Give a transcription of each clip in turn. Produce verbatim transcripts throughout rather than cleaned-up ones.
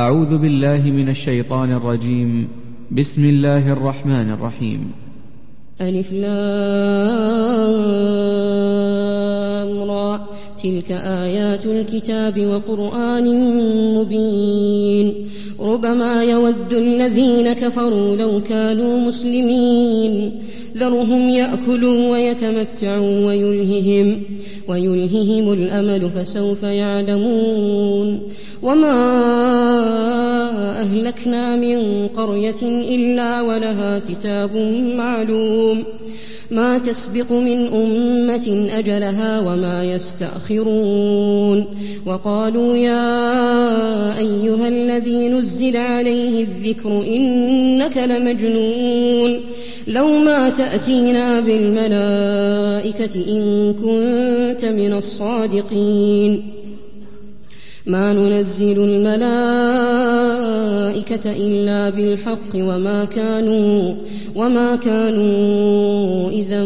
أعوذ بالله من الشيطان الرجيم. بسم الله الرحمن الرحيم. ألف لام را تلك آيات الكتاب وقرآن مبين ربما يود الذين كفروا لو كانوا مسلمين ذرهم يأكلوا ويتمتعوا ويلههم, ويلههم الأمل فسوف يعلمون وما أهلكنا من قرية إلا ولها كتاب معلوم ما تسبق من أمة أجلها وما يستأخرون وقالوا يا أيها الذي نزل عليه الذكر إنك لمجنون لو ما تأتينا بالملائكة إن كنت من الصادقين ما ننزل الملائكة إلا بالحق وما كانوا, وما كانوا إذا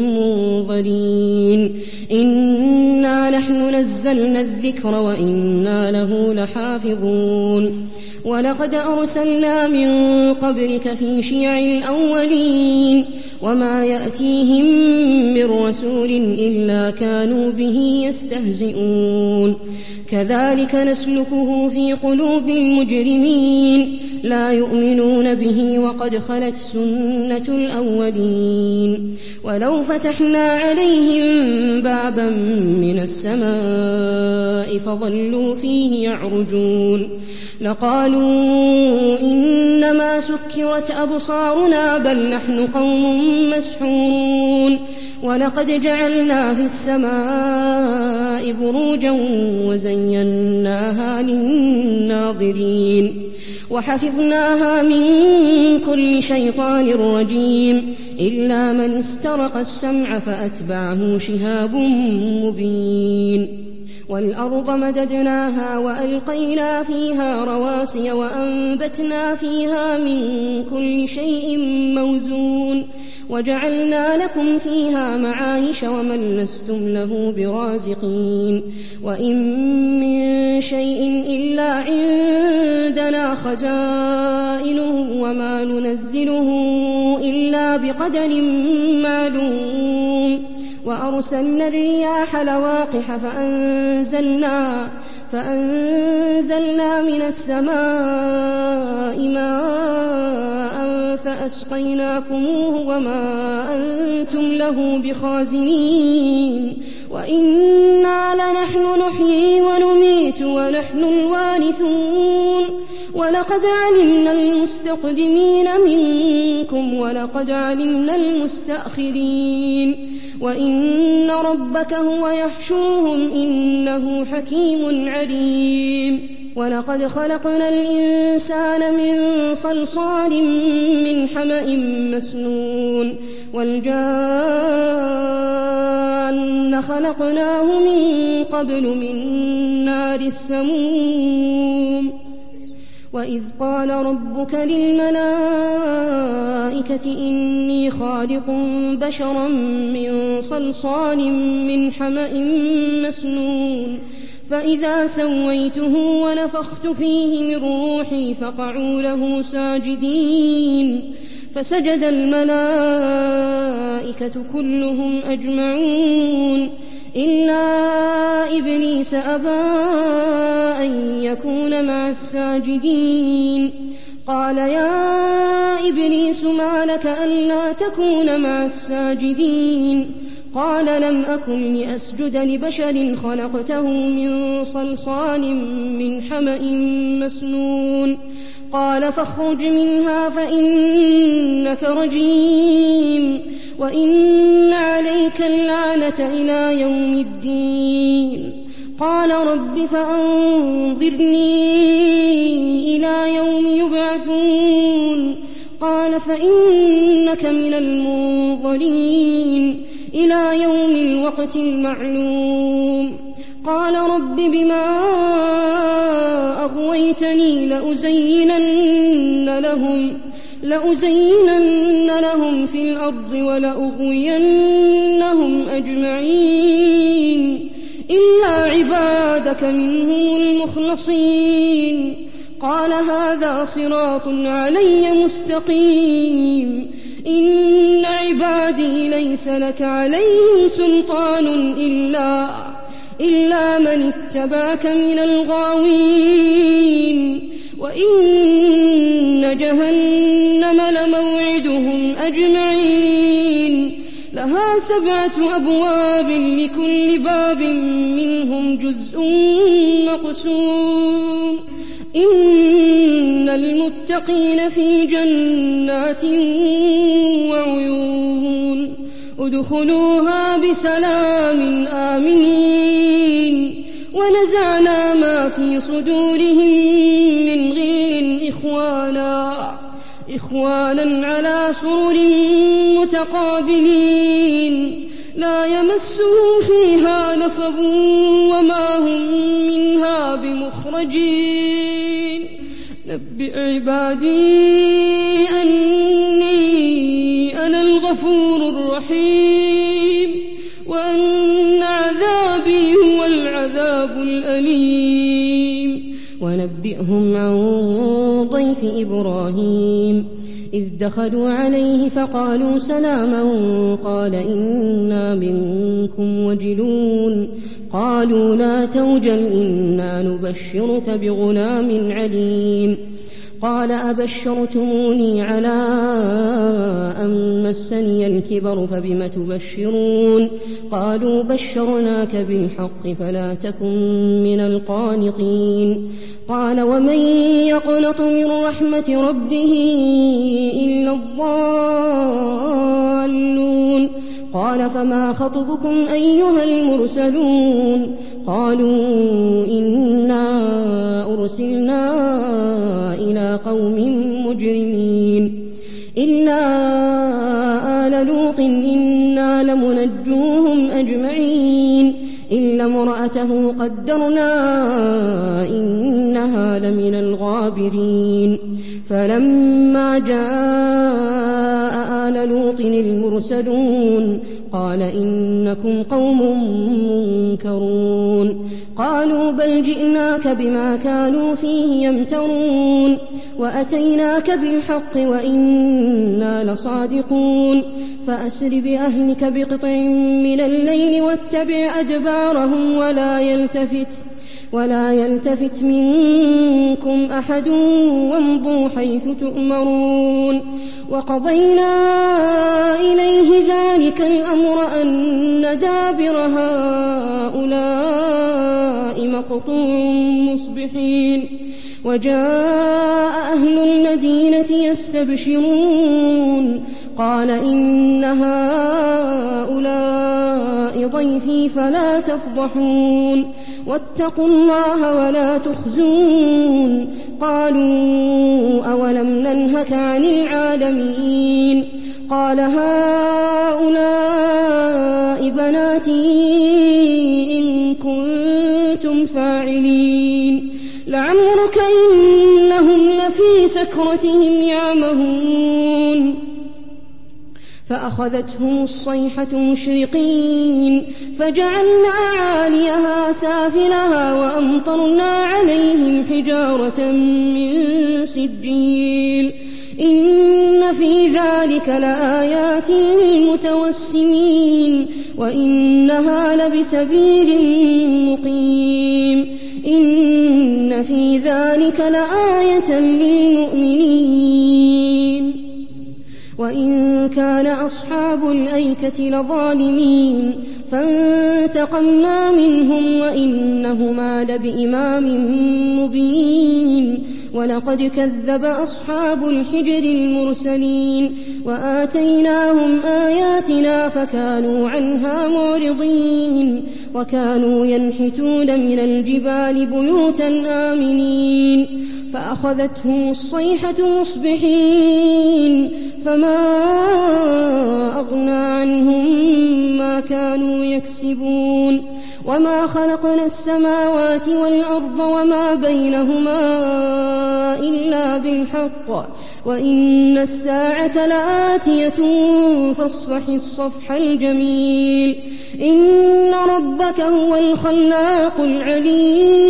منظرين إنا نحن نزلنا الذكر وإنا له لحافظون ولقد أرسلنا من قبلك في شيع الأولين وما يأتيهم من رسول إلا كانوا به يستهزئون كذلك نسلكه في قلوب المجرمين لا يؤمنون به وقد خلت سنة الأولين ولو فتحنا عليهم بابا من السماء فظلوا فيه يعرجون لقالوا إنما سكرت أبصارنا بل نحن قوم مسحورون ولقد جعلنا في السماء بروجا وزيناها للناظرين وحفظناها من كل شيطان رجيم إلا من استرق السمع فأتبعه شهاب مبين والأرض مددناها وألقينا فيها رواسي وأنبتنا فيها من كل شيء موزون وجعلنا لكم فيها معايش ومن لستم له برازقين وإن من شيء إلا عندنا خزائنه وما ننزله إلا بقدر معلوم وأرسلنا الرياح لواقح فأنزلنا, فأنزلنا من السماء ماء فأسقيناكموه وما أنتم له بخازنين وإنا لنحن نحيي ونميت ونحن الوارثون ولقد علمنا المستقدمين منكم ولقد علمنا المستأخرين وإن ربك هو يحشوهم إنه حكيم عليم ولقد خلقنا الإنسان من صلصال من حمأ مسنون والجان خلقناه من قبل من نار السموم وإذ قال ربك للملائكة إني خالق بشرا من صلصال من حمأ مسنون فإذا سويته ونفخت فيه من روحي فقعوا له ساجدين فسجد الملائكة كلهم أجمعون إلا إبليس أبى أن يكون مع الساجدين قال يا إبليس ما لك ألا تكون مع الساجدين قال لم أكن لأسجد لبشر خلقته من صلصال من حمأ مسنون قال فاخرج منها فإنك رجيم وإن عليك اللعنة إلى يوم الدين قال رب فأنظرني إلى يوم يبعثون قال فإنك من المنظرين إلى يوم الوقت المعلوم قال رب بما أغويتني لأزينن لهم, لأزينن لهم في الأرض ولأغوينهم أجمعين إلا عبادك منهم المخلصين قال هذا صراط علي مستقيم إن عبادي ليس لك عليهم سلطان إلا, إلا من اتبعك من الغاوين وإن جهنم لموعدهم أجمعين لها سبعة أبواب لكل باب منهم جزء مقسوم إن المتقين في جنات وعيون ادخلوها بسلام آمنين ونزعنا ما في صدورهم من غل إخوانا إخوانا على سرر متقابلين لا يمسهم فيها نصب وما هم منها بمخرجين نبئ عبادي أني أنا الغفور الرحيم وأن عذابي هو العذاب الأليم ونبئهم عن ضيف إبراهيم إذ دخلوا عليه فقالوا سلاما قال إنا منكم وجلون قالوا لا توجل إنا نبشرك بغلام عليم قال أبشرتموني على أن مسني الكبر فبم تبشرون قالوا بشرناك بالحق فلا تكن من القانطين قال ومن يقنط من رحمة ربه إلا الضالون قال فما خطبكم أيها المرسلون قالوا إنا أرسلنا إلى قوم مجرمين إلا آل لوط إنا لمنجوهم أجمعين إلا امرأته قدرنا إنها لمن الغابرين فلما جاء آل لوط المرسلون قال إنكم قوم منكرون قالوا بل جئناك بما كانوا فيه يمترون وأتيناك بالحق وإنا لصادقون فأسر بأهلك بقطع من الليل واتبع أدبارهم ولا يلتفت ولا يلتفت منكم أحد وامضوا حيث تؤمرون وقضينا إليه ذلك الأمر أن دابر هؤلاء مقطوع مصبحين وجاء أهل المدينة يستبشرون قال إن هؤلاء ضيفي فلا تفضحون واتقوا الله ولا تخزون قالوا أولم ننهك عن العالمين قال هؤلاء بناتي إن كنتم فاعلين لعمرك إنهم لفي سكرتهم يعمهون فأخذتهم الصيحة مشرقين فجعلنا عاليها سافلها وأمطرنا عليهم حجارة من سجيل إن في ذلك لآيات للمتوسمين وإنها لبسبيل مقيم إن في ذلك لآية للمؤمنين وإن كان أصحاب الأيكة لظالمين فانتقمنا منهم وإنهما لبإمام مبين ولقد كذب أصحاب الحجر المرسلين وآتيناهم آياتنا فكانوا عنها معرضين وكانوا ينحتون من الجبال بيوتا آمنين فأخذتهم الصيحة مصبحين فما أغنى عنهم ما كانوا يكسبون وما خلقنا السماوات والأرض وما بينهما إلا بالحق وإن الساعة لآتية فاصفح الصفح الجميل إن ربك هو الخلاق العليم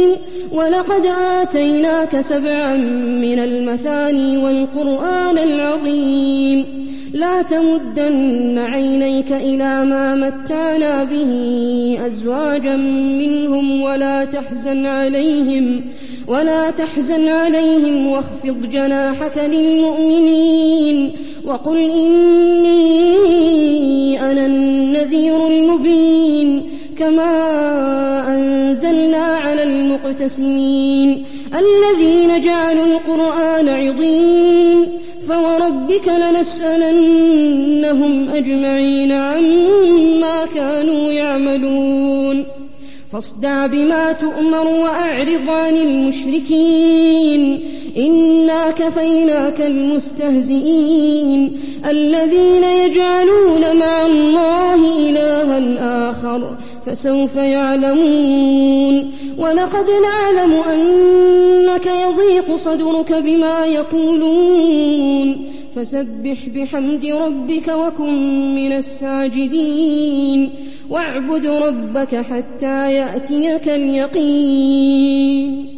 ولقد آتيناك سبعا من المثاني والقرآن العظيم لا تمدن عينيك إلى ما متعنا به أزواجا منهم ولا تحزن عليهم ولا تحزن عليهم واخفض جناحك للمؤمنين وقل إني أنا النذير المبين كما أنزلنا على المقتسمين الذين جعلوا القرآن عضين فوربك لنسألنهم أجمعين عما كانوا يعملون فاصدع بما تؤمر وأعرض عن المشركين إنا كفيناك المستهزئين الذين يجعلون مع الله إلها آخر فسوف يعلمون ولقد نعلم أنك يضيق صدرك بما يقولون فسبح بحمد ربك وكن من الساجدين واعبد ربك حتى يأتيك اليقين